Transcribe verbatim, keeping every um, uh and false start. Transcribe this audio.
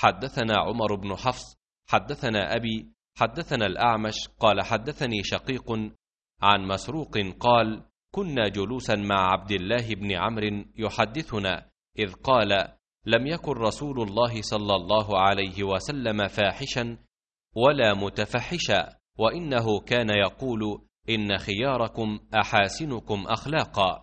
حدثنا عمر بن حفص حدثنا أبي حدثنا الأعمش قال حدثني شقيق عن مسروق قال كنا جلوسا مع عبد الله بن عمرو يحدثنا إذ قال لم يكن رسول الله صلى الله عليه وسلم فاحشا ولا متفحشا، وإنه كان يقول إن خياركم أحاسنكم أخلاقا.